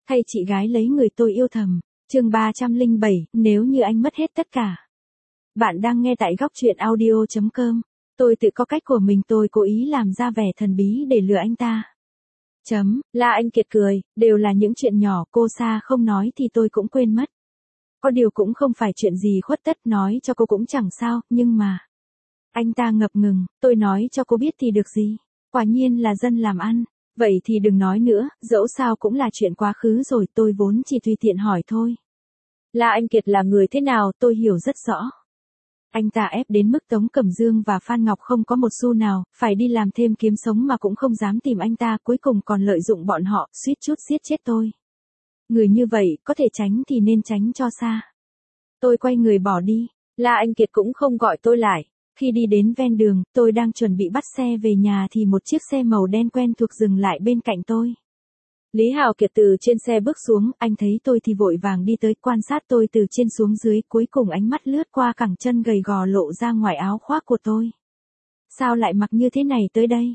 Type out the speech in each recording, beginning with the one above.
Thay chị gái lấy người tôi yêu thầm. Chương 307, nếu như anh mất hết tất cả. Bạn đang nghe tại góc truyện audio.com. Tôi tự có cách của mình, tôi cố ý làm ra vẻ thần bí để lừa anh ta. La Anh Kiệt cười, đều là những chuyện nhỏ, cô Sa không nói thì tôi cũng quên mất. Có điều cũng không phải chuyện gì khuất tất, nói cho cô cũng chẳng sao, nhưng mà... Anh ta ngập ngừng, tôi nói cho cô biết thì được gì? Quả nhiên là dân làm ăn. Vậy thì đừng nói nữa, dẫu sao cũng là chuyện quá khứ rồi, tôi vốn chỉ tùy tiện hỏi thôi. La Anh Kiệt là người thế nào tôi hiểu rất rõ. Anh ta ép đến mức Tống Cẩm Dương và Phan Ngọc không có một xu nào, phải đi làm thêm kiếm sống mà cũng không dám tìm anh ta, cuối cùng còn lợi dụng bọn họ, suýt chút giết chết tôi. Người như vậy, có thể tránh thì nên tránh cho xa. Tôi quay người bỏ đi, La Anh Kiệt cũng không gọi tôi lại. Khi đi đến ven đường, tôi đang chuẩn bị bắt xe về nhà thì một chiếc xe màu đen quen thuộc dừng lại bên cạnh tôi. Lý Hào Kiệt từ trên xe bước xuống, anh thấy tôi thì vội vàng đi tới quan sát tôi từ trên xuống dưới, cuối cùng ánh mắt lướt qua cẳng chân gầy gò lộ ra ngoài áo khoác của tôi. Sao lại mặc như thế này tới đây?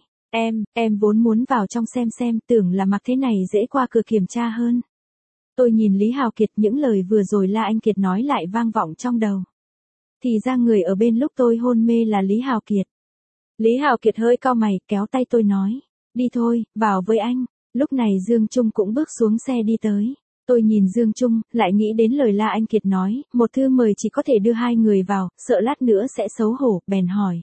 Em vốn muốn vào trong xem, tưởng là mặc thế này dễ qua cửa kiểm tra hơn. Tôi nhìn Lý Hào Kiệt, những lời vừa rồi La Anh Kiệt nói lại vang vọng trong đầu. Thì ra người ở bên lúc tôi hôn mê là Lý Hào Kiệt. Lý Hào Kiệt hơi cau mày, kéo tay tôi nói, đi thôi, vào với anh. Lúc này Dương Trung cũng bước xuống xe đi tới. Tôi nhìn Dương Trung, lại nghĩ đến lời La Anh Kiệt nói, một thư mời chỉ có thể đưa 2 người vào, sợ lát nữa sẽ xấu hổ, bèn hỏi.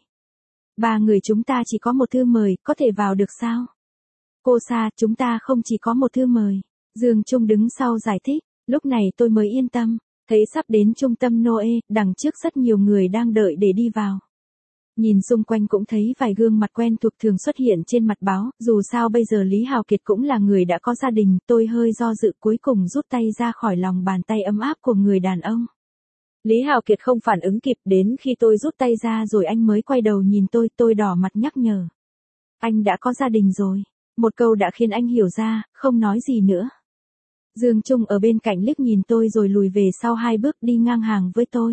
3 người chúng ta chỉ có một thư mời, có thể vào được sao? Cô Sa, chúng ta không chỉ có một thư mời. Dương Trung đứng sau giải thích, lúc này tôi mới yên tâm. Thấy sắp đến trung tâm Noe, đằng trước rất nhiều người đang đợi để đi vào. Nhìn xung quanh cũng thấy vài gương mặt quen thuộc thường xuất hiện trên mặt báo, dù sao bây giờ Lý Hào Kiệt cũng là người đã có gia đình, tôi hơi do dự cuối cùng rút tay ra khỏi lòng bàn tay ấm áp của người đàn ông. Lý Hào Kiệt không phản ứng kịp, đến khi tôi rút tay ra rồi anh mới quay đầu nhìn tôi đỏ mặt nhắc nhở. Anh đã có gia đình rồi. Một câu đã khiến anh hiểu ra, không nói gì nữa. Dương Trung ở bên cạnh liếc nhìn tôi rồi lùi về sau 2 bước đi ngang hàng với tôi.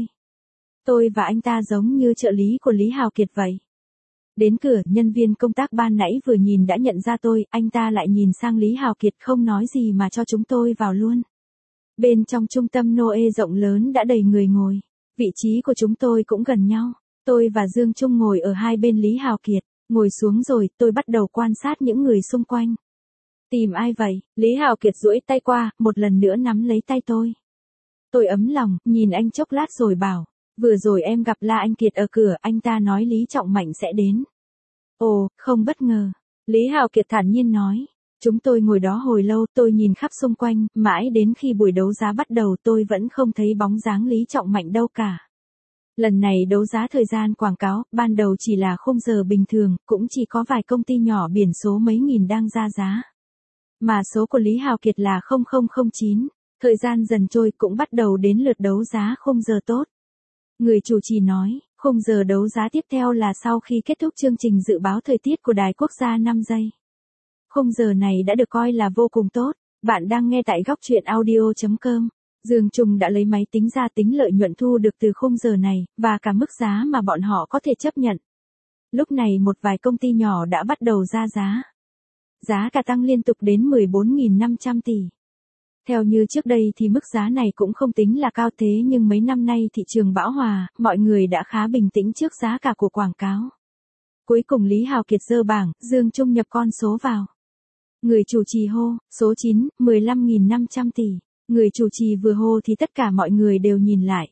Tôi và anh ta giống như trợ lý của Lý Hào Kiệt vậy. Đến cửa, nhân viên công tác ban nãy vừa nhìn đã nhận ra tôi, anh ta lại nhìn sang Lý Hào Kiệt không nói gì mà cho chúng tôi vào luôn. Bên trong trung tâm Noe rộng lớn đã đầy người ngồi. Vị trí của chúng tôi cũng gần nhau. Tôi và Dương Trung ngồi ở hai bên Lý Hào Kiệt. Ngồi xuống rồi, tôi bắt đầu quan sát những người xung quanh. Tìm ai vậy? Lý Hào Kiệt duỗi tay qua, một lần nữa nắm lấy tay tôi. Tôi ấm lòng, nhìn anh chốc lát rồi bảo, vừa rồi em gặp La Anh Kiệt ở cửa, anh ta nói Lý Trọng Mạnh sẽ đến. Ồ, không bất ngờ. Lý Hào Kiệt thản nhiên nói. Chúng tôi ngồi đó hồi lâu, tôi nhìn khắp xung quanh, mãi đến khi buổi đấu giá bắt đầu tôi vẫn không thấy bóng dáng Lý Trọng Mạnh đâu cả. Lần này đấu giá thời gian quảng cáo, ban đầu chỉ là khung giờ bình thường, cũng chỉ có vài công ty nhỏ biển số mấy nghìn đang ra giá. Mà số của Lý Hào Kiệt là 0009. Thời gian dần trôi cũng bắt đầu đến lượt đấu giá khung giờ tốt. Người chủ trì nói, khung giờ đấu giá tiếp theo là sau khi kết thúc chương trình dự báo thời tiết của Đài Quốc gia 5 giây. Khung giờ này đã được coi là vô cùng tốt. Bạn đang nghe tại góc truyện audio.com. Dương Trung đã lấy máy tính ra tính lợi nhuận thu được từ khung giờ này, và cả mức giá mà bọn họ có thể chấp nhận. Lúc này một vài công ty nhỏ đã bắt đầu ra giá. Giá cả tăng liên tục đến 14.500 tỷ. Theo như trước đây thì mức giá này cũng không tính là cao thế nhưng mấy năm nay thị trường bão hòa, mọi người đã khá bình tĩnh trước giá cả của quảng cáo. Cuối cùng Lý Hào Kiệt giơ bảng, Dương Trung nhập con số vào. Người chủ trì hô, số 9, 15.500 tỷ. Người chủ trì vừa hô thì tất cả mọi người đều nhìn lại.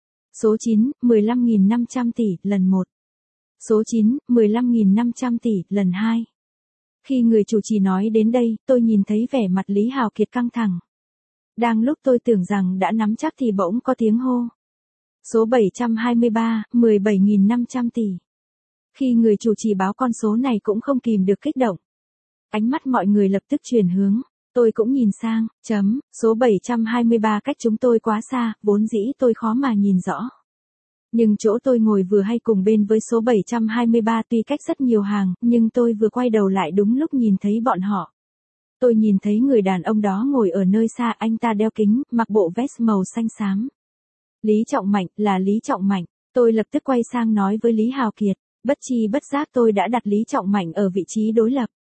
Số 9, 15.500 tỷ, lần 1. Số 9, 15.500 tỷ, lần 2. Khi người chủ trì nói đến đây, tôi nhìn thấy vẻ mặt Lý Hào Kiệt căng thẳng. Đang lúc tôi tưởng rằng đã nắm chắc thì bỗng có tiếng hô. Số 723, 17.500 tỷ. Khi người chủ trì báo con số này cũng không kìm được kích động. Ánh mắt mọi người lập tức chuyển hướng. Tôi cũng nhìn sang, số 723 cách chúng tôi quá xa, vốn dĩ tôi khó mà nhìn rõ. Nhưng chỗ tôi ngồi vừa hay cùng bên với số 723 tuy cách rất nhiều hàng, nhưng tôi vừa quay đầu lại đúng lúc nhìn thấy bọn họ. Tôi nhìn thấy người đàn ông đó ngồi ở nơi xa, anh ta đeo kính, mặc bộ vest màu xanh xám. Lý Trọng Mạnh, là Lý Trọng Mạnh. Tôi lập tức quay sang nói với Lý Hào Kiệt, bất chi bất giác tôi đã đặt Lý Trọng Mạnh ở vị trí đối lập.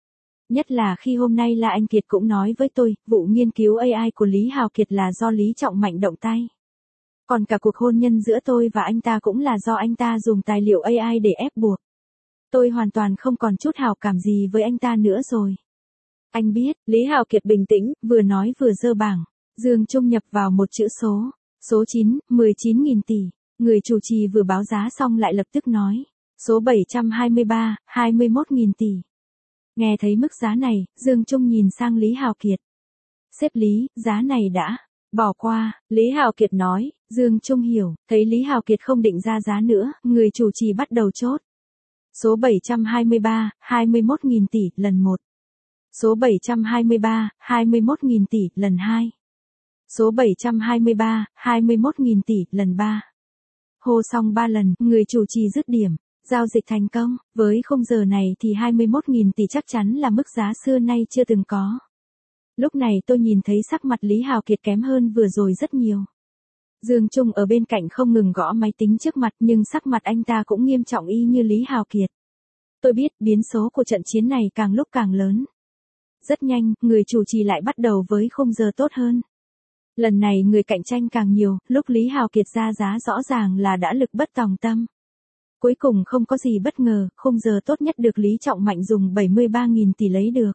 Nhất là khi hôm nay La Anh Kiệt cũng nói với tôi, vụ nghiên cứu AI của Lý Hào Kiệt là do Lý Trọng Mạnh động tay. Còn cả cuộc hôn nhân giữa tôi và anh ta cũng là do anh ta dùng tài liệu AI để ép buộc. Tôi hoàn toàn không còn chút hảo cảm gì với anh ta nữa rồi. Anh biết, Lý Hào Kiệt bình tĩnh, vừa nói vừa giơ bảng. Dương Trung nhập vào một chữ số. Số 9, 19.000 tỷ. Người chủ trì vừa báo giá xong lại lập tức nói. Số 723, 21.000 tỷ. Nghe thấy mức giá này, Dương Trung nhìn sang Lý Hào Kiệt. Sếp Lý, giá này đã bỏ qua, Lý Hào Kiệt nói. Dương Trung hiểu, thấy Lý Hào Kiệt không định ra giá nữa, người chủ trì bắt đầu chốt. Số 723, 21.000 tỷ, lần 1. Số 723, 21.000 tỷ, lần 2. Số 723, 21.000 tỷ, lần 3. Hô xong 3 lần, người chủ trì dứt điểm. Giao dịch thành công, với khung giờ này thì 21.000 tỷ chắc chắn là mức giá xưa nay chưa từng có. Lúc này tôi nhìn thấy sắc mặt Lý Hào Kiệt kém hơn vừa rồi rất nhiều. Dương Trung ở bên cạnh không ngừng gõ máy tính trước mặt nhưng sắc mặt anh ta cũng nghiêm trọng y như Lý Hào Kiệt. Tôi biết biến số của trận chiến này càng lúc càng lớn. Rất nhanh, người chủ trì lại bắt đầu với khung giờ tốt hơn. Lần này người cạnh tranh càng nhiều, lúc Lý Hào Kiệt ra giá rõ ràng là đã lực bất tòng tâm. Cuối cùng không có gì bất ngờ, khung giờ tốt nhất được Lý Trọng Mạnh dùng 73.000 tỷ lấy được.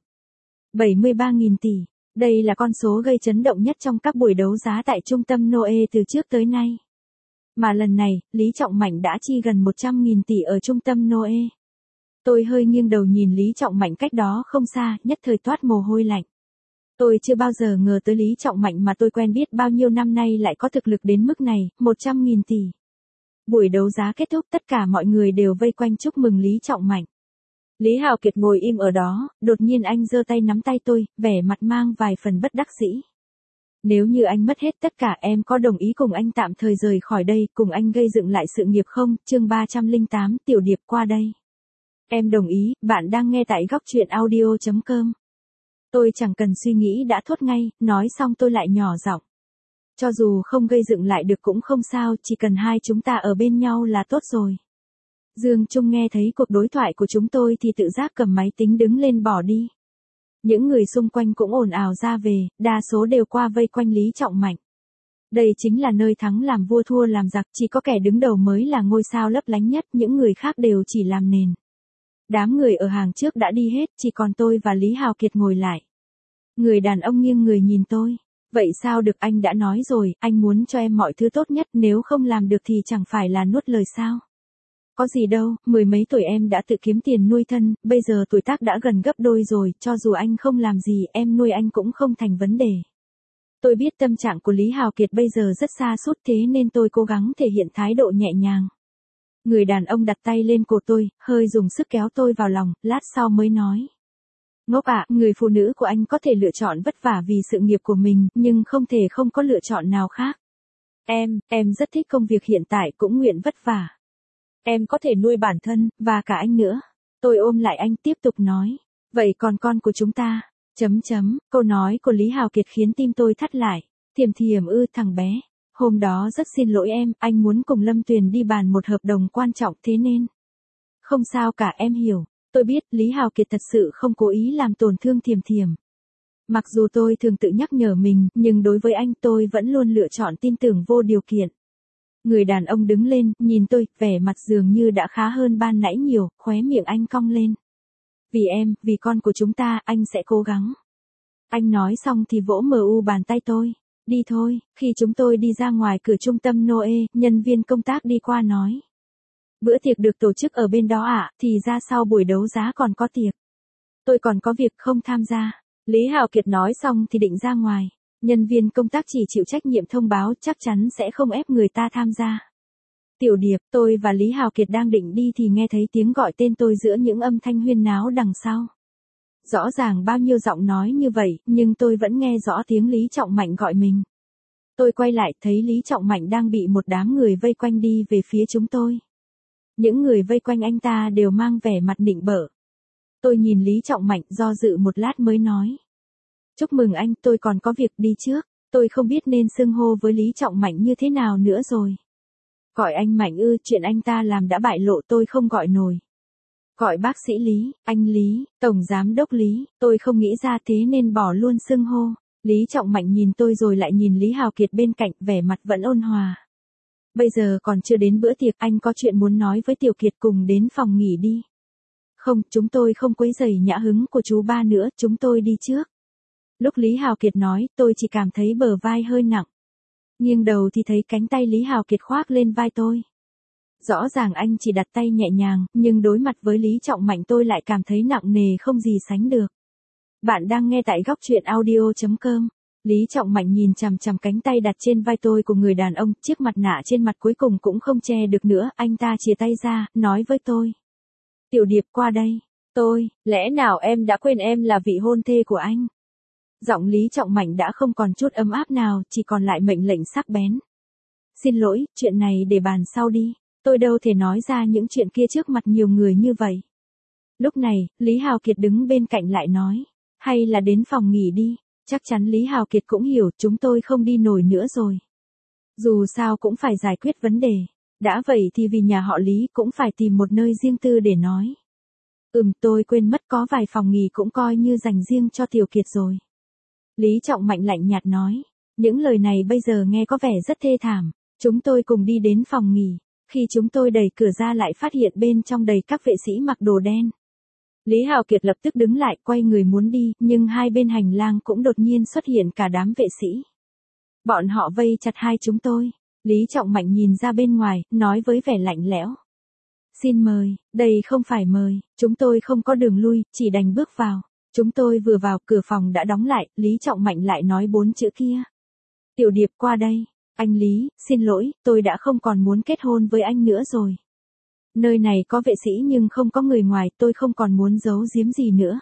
73.000 tỷ, đây là con số gây chấn động nhất trong các buổi đấu giá tại trung tâm Noe từ trước tới nay. Mà lần này, Lý Trọng Mạnh đã chi gần 100.000 tỷ ở trung tâm Noe. Tôi hơi nghiêng đầu nhìn Lý Trọng Mạnh cách đó không xa, nhất thời toát mồ hôi lạnh. Tôi chưa bao giờ ngờ tới Lý Trọng Mạnh mà tôi quen biết bao nhiêu năm nay lại có thực lực đến mức này, 100.000 tỷ. Buổi đấu giá kết thúc tất cả mọi người đều vây quanh chúc mừng Lý Trọng Mạnh. Lý Hào Kiệt ngồi im ở đó, đột nhiên anh giơ tay nắm tay tôi, vẻ mặt mang vài phần bất đắc dĩ. Nếu như anh mất hết tất cả em có đồng ý cùng anh tạm thời rời khỏi đây, cùng anh gây dựng lại sự nghiệp không? Chương 308, Tiểu Điệp qua đây. Em đồng ý, bạn đang nghe tại góc truyện audio.com. Tôi chẳng cần suy nghĩ đã thốt ngay, nói xong tôi lại nhỏ giọng. Cho dù không gây dựng lại được cũng không sao, chỉ cần hai chúng ta ở bên nhau là tốt rồi. Dương Trung nghe thấy cuộc đối thoại của chúng tôi thì tự giác cầm máy tính đứng lên bỏ đi. Những người xung quanh cũng ồn ào ra về, đa số đều qua vây quanh Lý Trọng Mạnh. Đây chính là nơi thắng làm vua thua làm giặc, chỉ có kẻ đứng đầu mới là ngôi sao lấp lánh nhất, những người khác đều chỉ làm nền. Đám người ở hàng trước đã đi hết, chỉ còn tôi và Lý Hào Kiệt ngồi lại. Người đàn ông nghiêng người nhìn tôi. Vậy sao được, anh đã nói rồi, anh muốn cho em mọi thứ tốt nhất, nếu không làm được thì chẳng phải là nuốt lời sao? Có gì đâu, mười mấy tuổi em đã tự kiếm tiền nuôi thân, bây giờ tuổi tác đã gần gấp đôi rồi, cho dù anh không làm gì, em nuôi anh cũng không thành vấn đề. Tôi biết tâm trạng của Lý Hào Kiệt bây giờ rất xa sút thế nên tôi cố gắng thể hiện thái độ nhẹ nhàng. Người đàn ông đặt tay lên cổ tôi, hơi dùng sức kéo tôi vào lòng, lát sau mới nói. Ngốc ạ, người phụ nữ của anh có thể lựa chọn vất vả vì sự nghiệp của mình, nhưng không thể không có lựa chọn nào khác. Em rất thích công việc hiện tại cũng nguyện vất vả. Em có thể nuôi bản thân, và cả anh nữa. Tôi ôm lại anh tiếp tục nói. Vậy còn con của chúng ta? Câu nói của Lý Hào Kiệt khiến tim tôi thắt lại. Thiềm thằng bé. Hôm đó rất xin lỗi em, anh muốn cùng Lâm Tuyền đi bàn một hợp đồng quan trọng thế nên. Không sao cả, em hiểu. Tôi biết Lý Hào Kiệt thật sự không cố ý làm tổn thương Thiềm. Mặc dù tôi thường tự nhắc nhở mình, nhưng đối với anh tôi vẫn luôn lựa chọn tin tưởng vô điều kiện. Người đàn ông đứng lên, nhìn tôi, vẻ mặt dường như đã khá hơn ban nãy nhiều, khóe miệng anh cong lên. Vì em, vì con của chúng ta, anh sẽ cố gắng. Anh nói xong thì vỗ bàn tay tôi. Đi thôi, khi chúng tôi đi ra ngoài cửa trung tâm Noe, nhân viên công tác đi qua nói. Bữa tiệc được tổ chức ở bên đó ạ, thì ra sau buổi đấu giá còn có tiệc. Tôi còn có việc không tham gia. Lý Hào Kiệt nói xong thì định ra ngoài. Nhân viên công tác chỉ chịu trách nhiệm thông báo, chắc chắn sẽ không ép người ta tham gia. Tiểu Điệp, tôi và Lý Hào Kiệt đang định đi thì nghe thấy tiếng gọi tên tôi giữa những âm thanh huyên náo đằng sau. Rõ ràng bao nhiêu giọng nói như vậy, nhưng tôi vẫn nghe rõ tiếng Lý Trọng Mạnh gọi mình. Tôi quay lại thấy Lý Trọng Mạnh đang bị một đám người vây quanh đi về phía chúng tôi. Những người vây quanh anh ta đều mang vẻ mặt nịnh bợ. Tôi nhìn Lý Trọng Mạnh do dự một lát mới nói. Chúc mừng anh, tôi còn có việc đi trước. Tôi không biết nên xưng hô với Lý Trọng Mạnh như thế nào nữa rồi. Gọi anh Mạnh ư, chuyện anh ta làm đã bại lộ tôi không gọi nổi. Gọi bác sĩ Lý, anh Lý, tổng giám đốc Lý, tôi không nghĩ ra thế nên bỏ luôn xưng hô. Lý Trọng Mạnh nhìn tôi rồi lại nhìn Lý Hào Kiệt bên cạnh, vẻ mặt vẫn ôn hòa. Bây giờ còn chưa đến bữa tiệc, anh có chuyện muốn nói với Tiểu Kiệt, cùng đến phòng nghỉ đi. Không, chúng tôi không quấy rầy nhã hứng của chú ba nữa, chúng tôi đi trước. Lúc Lý Hào Kiệt nói, tôi chỉ cảm thấy bờ vai hơi nặng. Nghiêng đầu thì thấy cánh tay Lý Hào Kiệt khoác lên vai tôi. Rõ ràng anh chỉ đặt tay nhẹ nhàng, nhưng đối mặt với Lý Trọng Mạnh tôi lại cảm thấy nặng nề không gì sánh được. Bạn đang nghe tại góc truyện audio.com. Lý Trọng Mạnh nhìn chằm chằm cánh tay đặt trên vai tôi của người đàn ông, chiếc mặt nạ trên mặt cuối cùng cũng không che được nữa, anh ta chìa tay ra, nói với tôi. Tiểu Điệp qua đây. Tôi, lẽ nào em đã quên em là vị hôn thê của anh? Giọng Lý Trọng Mạnh đã không còn chút ấm áp nào, chỉ còn lại mệnh lệnh sắc bén. Xin lỗi, chuyện này để bàn sau đi. Tôi đâu thể nói ra những chuyện kia trước mặt nhiều người như vậy. Lúc này, Lý Hào Kiệt đứng bên cạnh lại nói. Hay là đến phòng nghỉ đi. Chắc chắn Lý Hào Kiệt cũng hiểu chúng tôi không đi nổi nữa rồi. Dù sao cũng phải giải quyết vấn đề. Đã vậy thì vì nhà họ Lý cũng phải tìm một nơi riêng tư để nói. Tôi quên mất có vài phòng nghỉ cũng coi như dành riêng cho Tiểu Kiệt rồi. Lý Trọng Mạnh lạnh nhạt nói. Những lời này bây giờ nghe có vẻ rất thê thảm. Chúng tôi cùng đi đến phòng nghỉ. Khi chúng tôi đẩy cửa ra lại phát hiện bên trong đầy các vệ sĩ mặc đồ đen. Lý Hào Kiệt lập tức đứng lại, quay người muốn đi, nhưng hai bên hành lang cũng đột nhiên xuất hiện cả đám vệ sĩ. Bọn họ vây chặt hai chúng tôi. Lý Trọng Mạnh nhìn ra bên ngoài, nói với vẻ lạnh lẽo. Xin mời, đây không phải mời, chúng tôi không có đường lui, chỉ đành bước vào. Chúng tôi vừa vào, cửa phòng đã đóng lại, Lý Trọng Mạnh lại nói 4 chữ kia. Tiểu Điệp qua đây. Anh Lý, xin lỗi, tôi đã không còn muốn kết hôn với anh nữa rồi. Nơi này có vệ sĩ nhưng không có người ngoài, tôi không còn muốn giấu giếm gì nữa.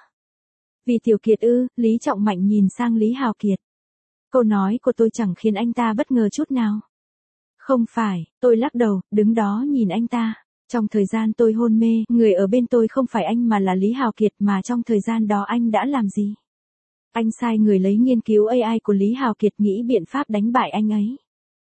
Vì Tiểu Kiệt ư? Lý Trọng Mạnh nhìn sang Lý Hào Kiệt. Câu nói của tôi chẳng khiến anh ta bất ngờ chút nào. Không phải, tôi lắc đầu, đứng đó nhìn anh ta. Trong thời gian tôi hôn mê, người ở bên tôi không phải anh mà là Lý Hào Kiệt, mà trong thời gian đó anh đã làm gì? Anh sai người lấy nghiên cứu AI của Lý Hào Kiệt, nghĩ biện pháp đánh bại anh ấy.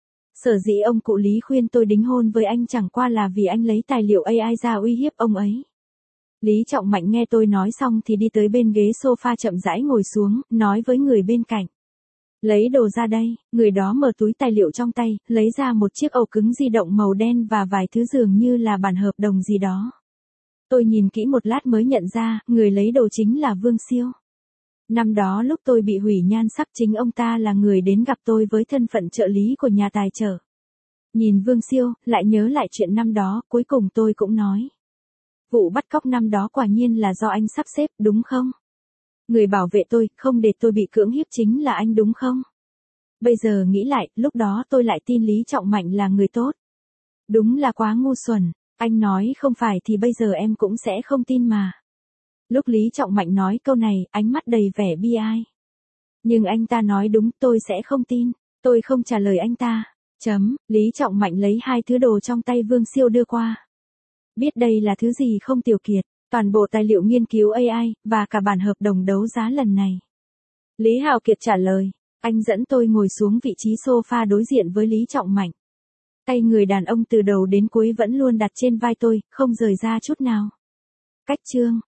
Sở dĩ ông cụ Lý khuyên tôi đính hôn với anh chẳng qua là vì anh lấy tài liệu AI ra uy hiếp ông ấy. Lý Trọng Mạnh nghe tôi nói xong thì đi tới bên ghế sofa chậm rãi ngồi xuống, nói với người bên cạnh. Lấy đồ ra đây, người đó mở túi tài liệu trong tay, lấy ra một chiếc ổ cứng di động màu đen và vài thứ dường như là bản hợp đồng gì đó. Tôi nhìn kỹ một lát mới nhận ra, người lấy đồ chính là Vương Siêu. Năm đó lúc tôi bị hủy nhan sắc, chính ông ta là người đến gặp tôi với thân phận trợ lý của nhà tài trợ. Nhìn Vương Siêu, lại nhớ lại chuyện năm đó, cuối cùng tôi cũng nói. Vụ bắt cóc năm đó quả nhiên là do anh sắp xếp, đúng không? Người bảo vệ tôi, không để tôi bị cưỡng hiếp chính là anh đúng không? Bây giờ nghĩ lại, lúc đó tôi lại tin Lý Trọng Mạnh là người tốt. Đúng là quá ngu xuẩn, anh nói không phải thì bây giờ em cũng sẽ không tin mà. Lúc Lý Trọng Mạnh nói câu này, ánh mắt đầy vẻ bi ai. Nhưng anh ta nói đúng, tôi sẽ không tin. Tôi không trả lời anh ta. Lý Trọng Mạnh lấy hai thứ đồ trong tay Vương Siêu đưa qua. Biết đây là thứ gì không Tiểu Kiệt? Toàn bộ tài liệu nghiên cứu AI, và cả bản hợp đồng đấu giá lần này. Lý Hào Kiệt trả lời. Anh dẫn tôi ngồi xuống vị trí sofa đối diện với Lý Trọng Mạnh. Tay người đàn ông từ đầu đến cuối vẫn luôn đặt trên vai tôi, không rời ra chút nào. Cách chương.